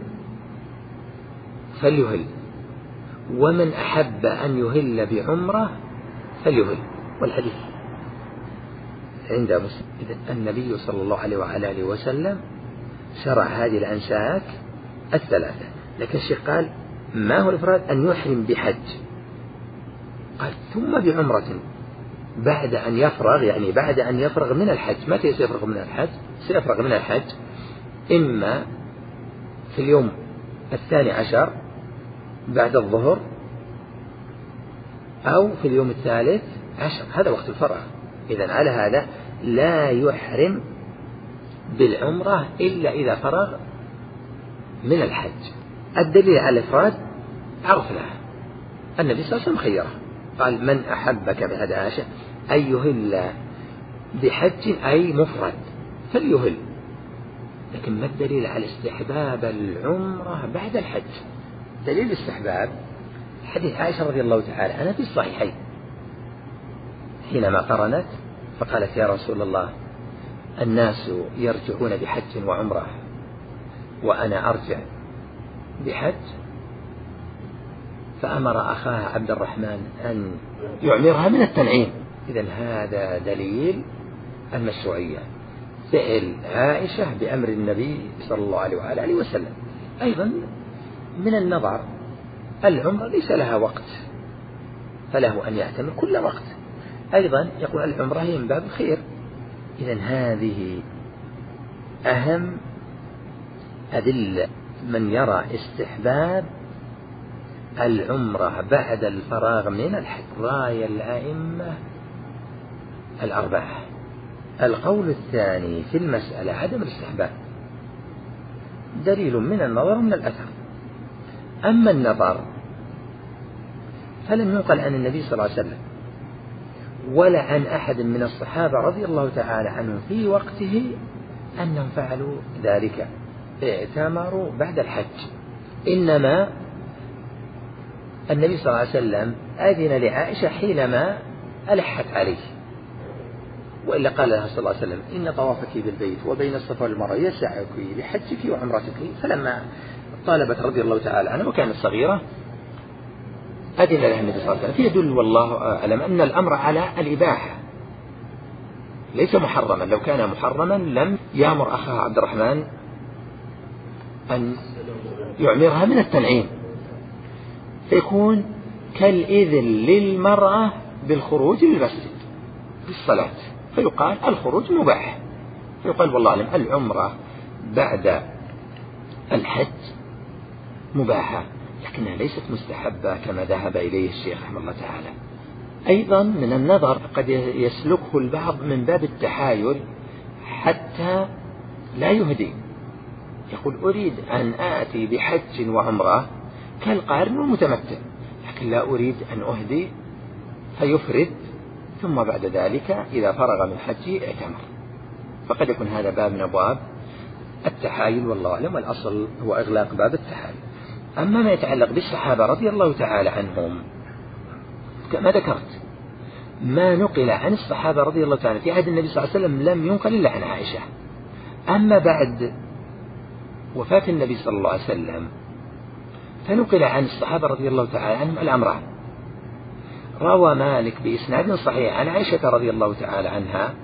B: فليهل، ومن أحب أن يهل بعمرة فليهل. والحديث عند مسلم. إذن النبي صلى الله عليه وعلى آله وسلم شرع هذه الأنساك الثلاثة، لكن الشيخ قال: ما هو الإفراد؟ أن يحرم بحج، قال ثم بعمرة بعد أن يفرغ، يعني بعد أن يفرغ من الحج. متى سيفرغ من الحج؟ سيفرغ من الحج إما في اليوم الثاني عشر بعد الظهر أو في اليوم الثالث عشر، هذا وقت الفرغ. إذن على هذا لا يحرم بالعمرة إلا إذا فرغ من الحج. الدليل على الإفراد عرفناه، النبي صلى الله عليه وسلم خيره، قال: من أحبك بهذا عائشة أن يهل بحج أي مفرد فليهل. لكن ما الدليل على استحباب العمرة بعد الحج؟ دليل الاستحباب حديث عائشة رضي الله تعالى عنها في الصحيحين حينما قرنت فقالت: يا رسول الله، الناس يرجعون بحج وعمرة وأنا أرجع بحج. فأمر أخاها عبد الرحمن أن يعمرها من التنعيم. إذن هذا دليل المشروعية، فعل عائشة بأمر النبي صلى الله عليه وآله وسلم. أيضا من النظر العمرة ليس لها وقت، فله أن يعتمر كل وقت. أيضا يقول العمرة هي من باب الخير. إذن هذه أهم أدلة من يرى استحباب العمرة بعد الفراغ من الحج. رأي الأئمة الأربعة. القول الثاني في المسألة عدم الاستحباب، دليل من النظر من الأثر. أما النظر فلم ينقل عن النبي صلى الله عليه وسلم ولا عن أحد من الصحابة رضي الله تعالى عنهم في وقته أنهم فعلوا ذلك، اعتمروا بعد الحج. إنما النبي صلى الله عليه وسلم أذن لعائشة حينما ألحت عليه، وإلا قال لها صلى الله عليه وسلم: إن طوافك بالبيت وبين الصفا والمروة يسعك لحجك وعمرتك. فلما طالبت رضي الله تعالى عنها وكانت صغيرة أذن لها النبي صلى الله عليه وسلم. فيدل والله أعلم أن الأمر على الإباحة ليس محرما. لو كان محرما لم يأمر أخاها عبد الرحمن أن يعمرها من التنعيم، فيكون كالإذن للمرأة بالخروج للمسجد بالصلاة، فيقال الخروج مباح، فيقال والله أعلم العمرة بعد الحج مباحة، لكنها ليست مستحبة كما ذهب إليه الشيخ رحمه الله تعالى. أيضا من النظر قد يسلكه البعض من باب التحايل حتى لا يهدي، يقول أريد أن آتي بحج وعمرة كالقارن والمتمتع، لكن لا أريد أن أهدي، فيفرد ثم بعد ذلك إذا فرغ من حجه اعتمر. فقد يكون هذا باب من أبواب التحايل والله أعلم، والأصل هو إغلاق باب التحايل. أما ما يتعلق بالصحابة رضي الله تعالى عنهم كما ذكرت، ما نقل عن الصحابة رضي الله تعالى في عهد النبي صلى الله عليه وسلم لم ينقل إلا عن عائشة. أما بعد وفاة النبي صلى الله عليه وسلم فنقل عن الصحابة رضي الله تعالى عنهم الأمران. روى مالك بإسناد صحيح عن عائشة رضي الله تعالى عنها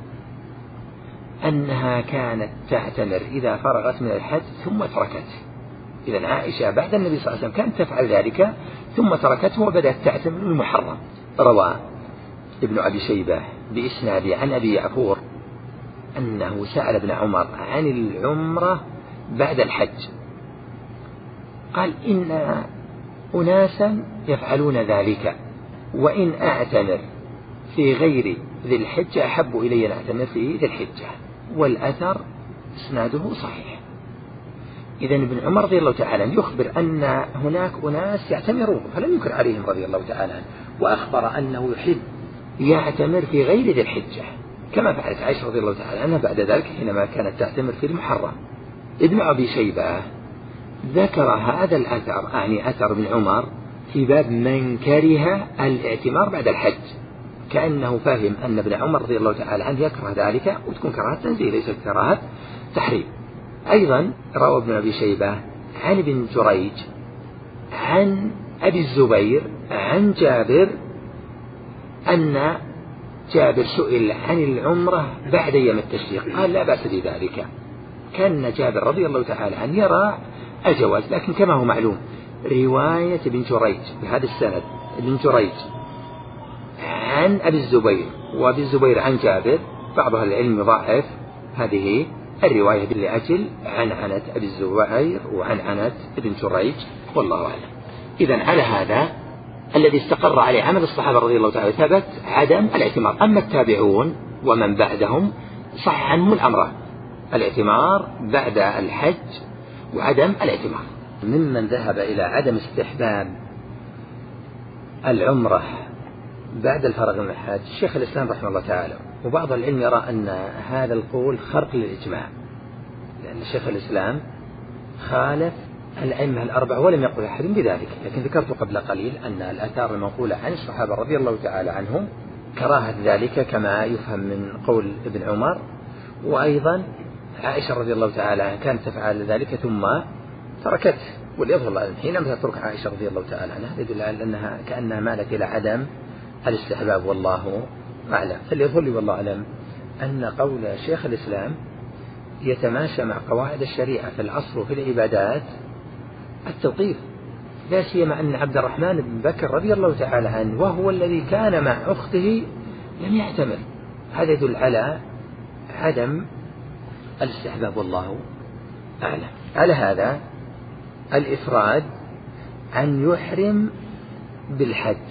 B: أنها كانت تعتمر إذا فرغت من الحج ثم تركته. إذن عائشة بعد النبي صلى الله عليه وسلم كانت تفعل ذلك ثم تركته وبدأت تعتمر المحرم. روى ابن أبي شيبة بإسناد عن أبي يعفور أنه سأل ابن عمر عن العمرة بعد الحج، قال إن أناسا يفعلون ذلك، وإن أعتمر في غير ذي الحجة أحب إلي أن أعتمر في ذي الحجة، والأثر إسناده صحيح. إذن ابن عمر رضي الله تعالى يخبر أن هناك أناس يعتمرون فلم ينكر عليهم رضي الله تعالى عنه، وأخبر أنه يحب يعتمر في غير ذي الحجة كما فعلت عائشة رضي الله تعالى عنها بعد ذلك حينما كانت تعتمر في المحرم. ابن أبي شيبة ذكر هذا الأثر، يعني أثر ابن عمر، في باب من كره الاعتمار بعد الحج، كأنه فاهم أن ابن عمر رضي الله تعالى عنه يكره ذلك، وتكون كراهة تنزيه ليست كراهة تحريم. أيضا روى ابن أبي شيبة عن ابن جريج عن أبي الزبير عن جابر أن جابر سئل عن العمرة بعد يوم التشريق قال لا بأس بذلك. كان جابر رضي الله تعالى عنه يرى الجواز، لكن كما هو معلوم رواية ابن جريج بهذا السند، ابن جريج عن أبي الزبير وأبي الزبير عن جابر، بعض أهل العلم يضعف هذه الرواية لأجل عن عنة أبي الزبير وعن عنة ابن جريج والله أعلم. إذن على هذا الذي استقر عليه عمل الصحابة رضي الله تعالى ثبت عدم الاعتمار. أما التابعون ومن بعدهم صح عنهم الأمران، الاعتمار بعد الحج وعدم الاعتمار. ممن ذهب إلى عدم استحباب العمرة بعد الفرغ من الحج الشيخ الإسلام رحمه الله تعالى، وبعض العلم يرى أن هذا القول خرق للإجماع، لأن الشيخ الإسلام خالف الأئمة الأربعة ولم يقل أحد بذلك. لكن ذكرت قبل قليل أن الآثار المنقولة عن الصحابة رضي الله تعالى عنهم كراهة ذلك كما يفهم من قول ابن عمر، وأيضا عائشة رضي الله تعالى كانت تفعل ذلك ثم تركته، والإفضل حينما تترك عائشة رضي الله تعالى عنها يدل على أنها كأنها مالت إلى عدم الاستحباب والله أعلم. فاليظهر لي والله أعلم أن قول شيخ الإسلام يتماشى مع قواعد الشريعة في العصر وفي العبادات التوقيف، لا سيما أن عبد الرحمن بن بكر رضي الله تعالى عنه وهو الذي كان مع أخته لم يعتمر، هذا يدل على عدم الاستحباب والله أعلم. على هذا الإفراد أن يحرم بالحج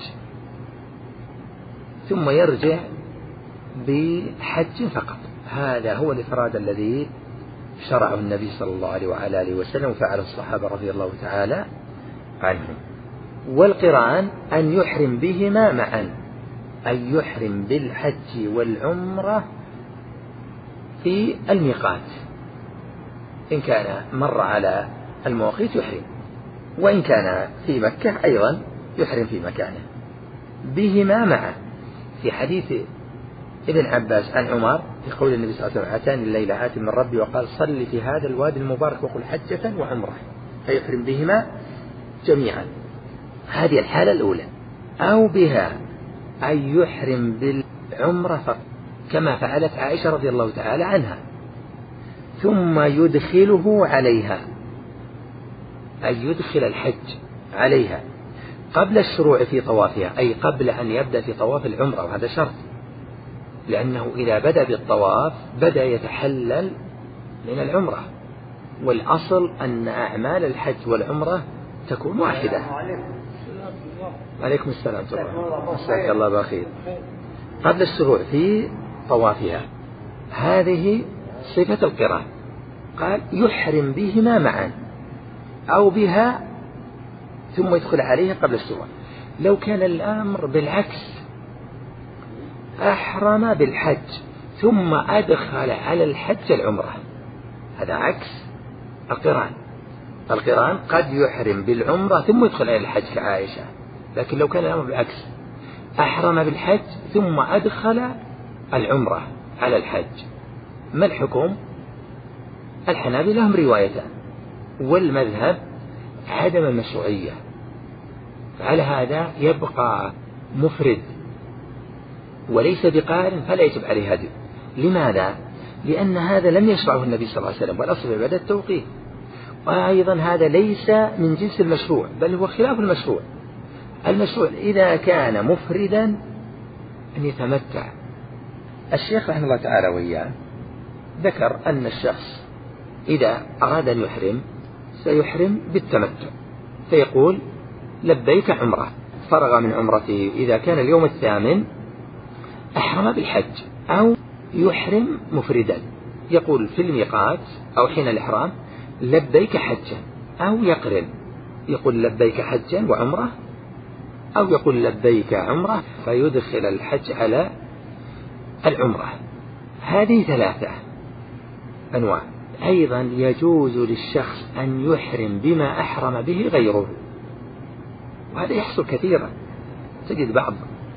B: ثم يرجع بحج فقط، هذا هو الإفراد الذي شرعه النبي صلى الله عليه وعلى آله وسلم وفعله الصحابة رضي الله تعالى عنهم. والقران أن يحرم بهما معا، أن يحرم بالحج والعمرة في الميقات، إن كان مر على المواقيت يحرم، وإن كان في مكة أيضا يحرم في مكانه بهما معا. في حديث ابن عباس عن عمر في قول النبي صلى الله عليه وسلم أتاني الليلة آت من ربي وقال صل في هذا الوادي المبارك وقل حجة وعمرة، فيحرم بهما جميعا، هذه الحالة الأولى. أو بها أن يحرم بالعمرة فقط كما فعلت عائشة رضي الله تعالى عنها، ثم يدخله عليها، أن يدخل الحج عليها قبل الشروع في طوافها، أي قبل أن يبدأ في طواف العمرة، وهذا شرط، لأنه إذا بدأ بالطواف بدأ يتحلل من العمرة، والأصل أن أعمال الحج والعمرة تكون واحدة. عليكم السلام مساك الله بخير. قبل الشروع في طوافها، هذه صفة القران، قال يحرم بهما معا أو بها ثم يدخل عليها قبل الشروع. لو كان الأمر بالعكس، أحرم بالحج ثم أدخل على الحج العمرة، هذا عكس القران. القران قد يحرم بالعمرة ثم يدخل على الحج كعائشة، لكن لو كان الأمر بالعكس، أحرم بالحج ثم أدخل العمرة على الحج، ما الحكم؟ الحنابلة لهم روايتان، والمذهب عدم المشروعية، على هذا يبقى مفرد وليس بقارن، فلا يجب عليه هدي. لماذا؟ لأن هذا لم يشرعه النبي صلى الله عليه وسلم، والأصل عبادة التوقيف، وأيضا هذا ليس من جنس المشروع، بل هو خلاف المشروع. المشروع إذا كان مفردا أن يتمتع. الشيخ رحمه الله تعالى وإياه ذكر أن الشخص إذا أراد أن يحرم سيحرم بالتمتع، فيقول لبيك عمرة، فرغ من عمرته إذا كان اليوم الثامن أحرم بالحج، أو يحرم مفردا، يقول في الميقات أو حين الإحرام لبيك حجا، أو يقرن يقول لبيك حجا وعمرة، أو يقول لبيك عمرة فيدخل الحج على العمرة. هذه ثلاثة أنواع. أيضا يجوز للشخص أن يحرم بما أحرم به غيره، وهذا يحصل كثيرا. تجد بعض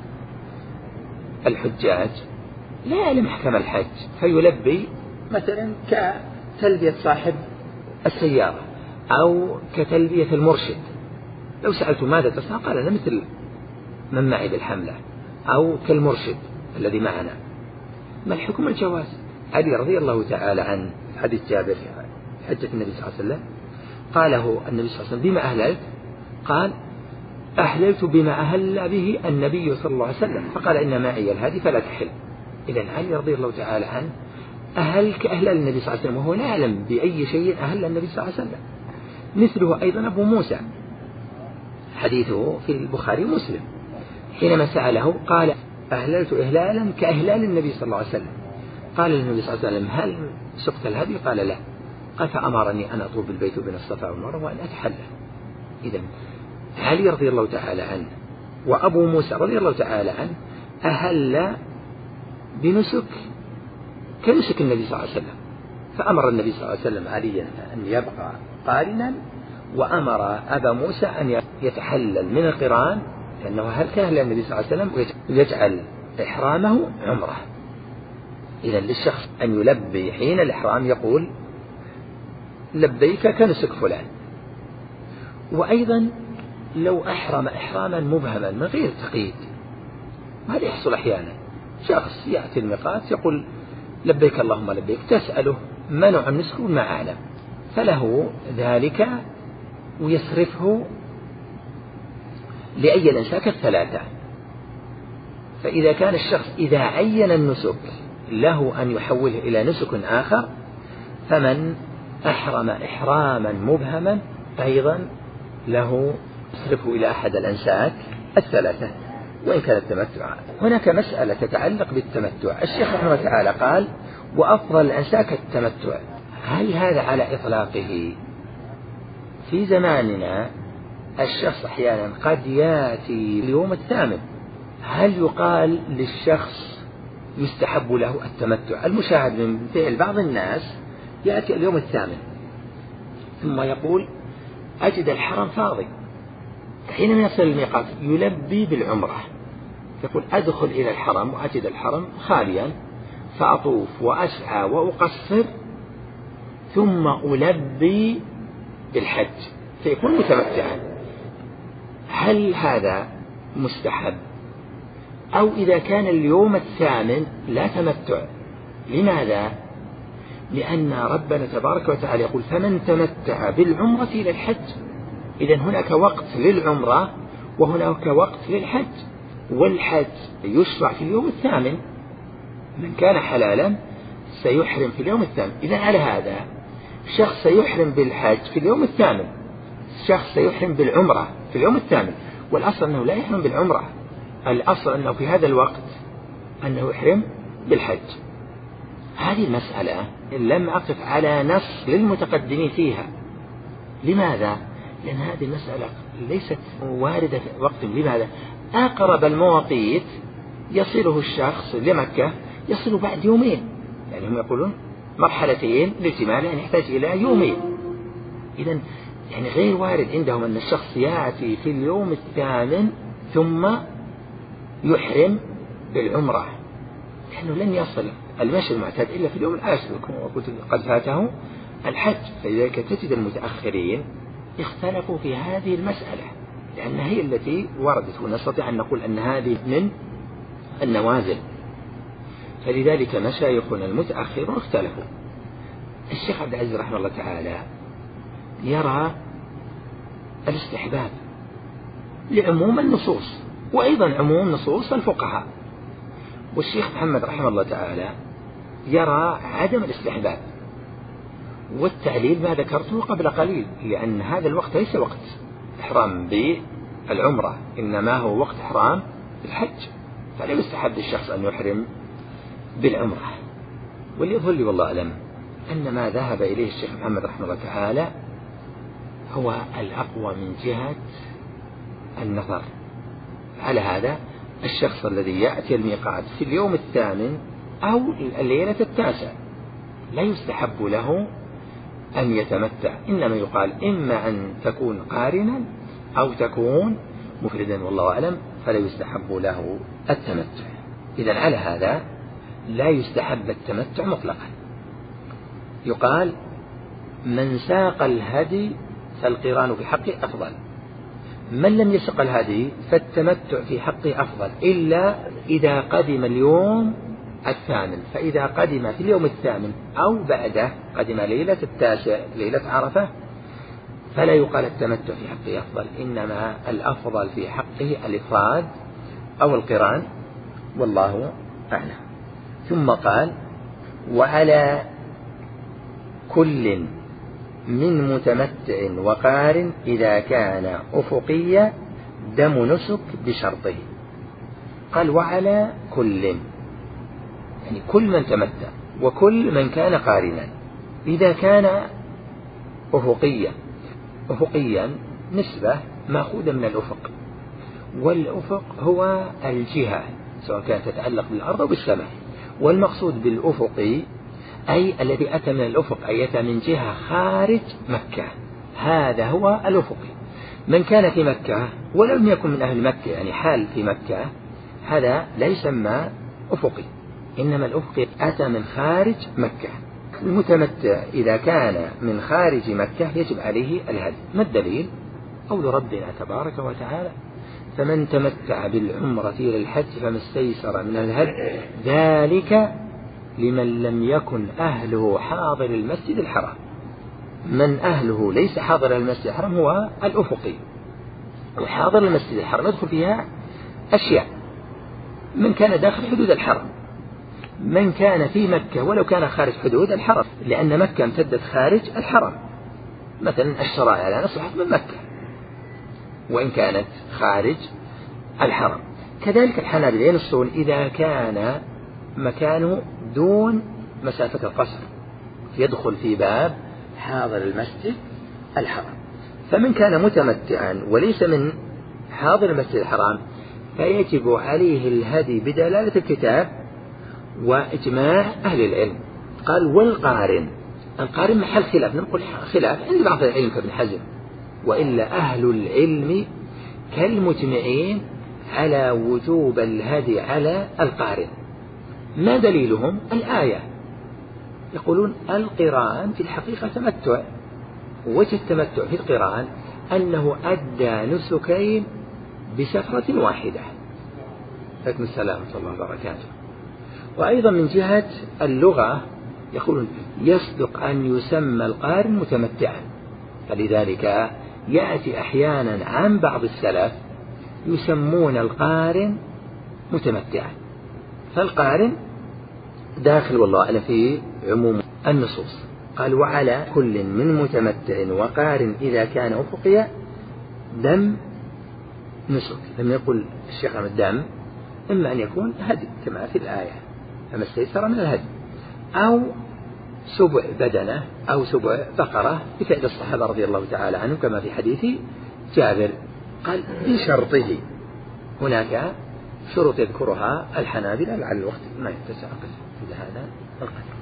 B: الحجاج لا يعلم أحكام الحج فيلبي مثلا كتلبية صاحب السيارة أو كتلبية المرشد، لو سألت ماذا تصنع قال أنا مثل من معي بالحملة، أو كالمرشد الذي معنا. ما الحكم؟ الجواز. علي رضي الله تعالى عن حديث جابر في حجة النبي صلى الله عليه وسلم قاله النبي صلى الله عليه وسلم بما أهللت؟ قال أهللت بما أهل به النبي صلى الله عليه وسلم، فقال إن معي الهادي فلا تحل. إذن علي رضي الله تعالى عنه أهل كأهل النبي صلى الله عليه وسلم، وهو لا يعلم بأي شيء أهل النبي صلى الله عليه وسلم. مثله أيضا أبو موسى، حديثه في البخاري ومسلم، حينما سأله قال أهللت إهلالا كأهلال النبي صلى الله عليه وسلم. قال النبي صلى الله عليه وسلم هل سقت الهدي؟ قال لا. قال فأمرني أن أطوف بالبيت بين الصفا والمروة وأن أتحلل. إذن علي رضي الله تعالى عنه وأبو موسى رضي الله تعالى عنه أهل بنسك كنسك النبي صلى الله عليه وسلم، فأمر النبي صلى الله عليه وسلم عليا أن يبقى قارنا، وأمر أبا موسى أن يتحلل من القران، لأنه هل كان للنبي صلى الله عليه وسلم ويجعل إحرامه عمره. إذا للشخص أن يلبي حين الإحرام يقول لبيك كنسك فلان. وأيضا لو أحرم إحراما مبهما من غير تقييد، وهذا يحصل أحيانا، شخص يأتي الميقات يقول لبيك اللهم لبيك، تسأله منع النسك ما أعلم، فله ذلك ويصرفه لأي الأنساك الثلاثة. فإذا كان الشخص إذا عين النسك له أن يحوله إلى نسك آخر، فمن أحرم إحراما مبهما أيضا له يصرفه إلى أحد الأنساك الثلاثة وإن كان التمتع. هناك مسألة تتعلق بالتمتع. الشيخ رحمه الله تعالى قال وأفضل الأنساك التمتع. هل هذا على إطلاقه؟ في زماننا الشخص أحيانا قد يأتي اليوم الثامن، هل يقال للشخص يستحب له التمتع؟ المشاهد من فعل بعض الناس يأتي اليوم الثامن ثم يقول أجد الحرم فاضي، حينما يصل الميقات يلبي بالعمرة، يقول أدخل إلى الحرم وأجد الحرم خاليا فأطوف وأسعى وأقصر ثم ألبي بالحج، فيكون متمتعا. هل هذا مستحب؟ أو إذا كان اليوم الثامن لا تمتع، لماذا؟ لأن ربنا تبارك وتعالى يقول فمن تمتع بالعمرة إلى الحج. إذن هناك وقت للعمرة وهناك وقت للحج، والحج يشرع في اليوم الثامن، من كان حلالا سيحرم في اليوم الثامن. إذا على هذا شخص سيحرم بالحج في اليوم الثامن، شخص سيحرم بالعمرة في اليوم الثامن، والأصل أنه لا يحرم بالعمرة، الأصل أنه في هذا الوقت أنه يحرم بالحج. هذه المسألة لم أقف على نص للمتقدمين فيها. لماذا؟ لأن هذه المسألة ليست واردة في وقت. لماذا؟ أقرب المواقيت يصله الشخص لمكة يصل بعد يومين، يعني هم يقولون مرحلتين للجمال، يعني يحتاج إلى يومين. إذن يعني غير وارد عندهم أن الشخص يأتي في اليوم الثامن ثم يحرم بالعمرة، لأنه لن يصل المشي المعتاد إلا في اليوم العاشر قد فاته الحج. فلذلك تجد المتأخرين اختلفوا في هذه المسألة، لأن هي التي وردت، ونستطيع أن نقول أن هذه من النوازل. فلذلك مشايخنا المتأخرون اختلفوا. الشيخ عبد العزيز رحمه الله تعالى يرى الاستحباب لعموم النصوص، وأيضا عموم نصوص الفقهاء. والشيخ محمد رحمه الله تعالى يرى عدم الاستحباب، والتعليل ما ذكرته قبل قليل، لأن هذا الوقت ليس وقت إحرام بالعمرة، إنما هو وقت إحرام بالحج، فلا يستحب للشخص أن يحرم بالعمرة. واللي يظل لي والله أعلم أن ما ذهب إليه الشيخ محمد رحمه الله تعالى هو الأقوى من جهة النظر. على هذا الشخص الذي يأتي الميقات في اليوم الثامن أو الليلة التاسع لا يستحب له أن يتمتع، إنما يقال إما أن تكون قارنا أو تكون مفردا، والله أعلم، فلا يستحب له التمتع. إذن على هذا لا يستحب التمتع مطلقا. يقال من ساق الهدي فالقران في حقه أفضل، من لم يسق الهدي فالتمتع في حقه أفضل، إلا إذا قدم اليوم الثامن. فإذا قدم في اليوم الثامن أو بعده، قدم ليلة التاسع ليلة عرفة، فلا يقال التمتع في حقه أفضل، إنما الأفضل في حقه الإفراد أو القران، والله أعلم. ثم قال وعلى كل من متمتع وقارن إذا كان أفقيا دم نسك بشرطه. قال وعلى كل، يعني كل من تمتع وكل من كان قارنا إذا كان أفقيا. أفقيا نسبة مأخوذة من الأفق، والأفق هو الجهة سواء كانت تتعلق بالأرض أو بالسماء، والمقصود بالأفقي أي الذي أتى من الأفق، أي أتى من جهة خارج مكة، هذا هو الأفقي. من كان في مكة ولم يكن من أهل مكة، يعني حال في مكة، هذا لا يسمى أفقي، إنما الأفقي أتى من خارج مكة. المتمتع إذا كان من خارج مكة يجب عليه الهدي. ما الدليل؟ قول ربنا تبارك وتعالى فمن تمتع بالعمرة إلى الحج فما استيسر من الهدي ذلك لمن لم يكن أهله حاضر المسجد الحرام. من أهله ليس حاضر المسجد الحرام هو الأفقي، وحاضر المسجد الحرام يدخل فيها أشياء، من كان داخل حدود الحرم، من كان في مكة ولو كان خارج حدود الحرم، لأن مكة امتدت خارج الحرم، مثلا الشرائع الآن أصبحت من مكة وإن كانت خارج الحرم. كذلك الحنابلة ينصون إذا كان مكانه دون مسافة القصر يدخل في باب حاضر المسجد الحرام. فمن كان متمتعا وليس من حاضر المسجد الحرام فيجب عليه الهدي بدلالة الكتاب وإجماع أهل العلم. قال والقارن، القارن محل خلاف، نقول خلاف عند بعض العلم كابن حزم، وإلا أهل العلم كالمجمعين على وجوب الهدي على القارن. ما دليلهم؟ الآية، يقولون القران في الحقيقة تمتع، وجه التمتع في القران أنه أدى نسكين بسفرة واحدة. عليكم السلام ورحمة الله وبركاته. وأيضا من جهة اللغة يقولون يصدق أن يسمى القارن متمتعا، فلذلك يأتي أحيانا عن بعض السلف يسمون القارن متمتعا، فالقارن داخل والله أعلم في عموم النصوص. قال وعلى كل من متمتع وقارن إذا كان أفقيا دم نسك. لم يقل الشيخ عن الدم، إما أن يكون هدي كما في الآية فما استيسر من الهدي، أو سبع بدنة أو سبع بقرة بفعل الصحابة رضي الله تعالى عنهم كما في حديث جابر. قال بشرطه، هناك شروط يذكرها الحنابلة لعل الوقت ما يتسع في هذا القدر.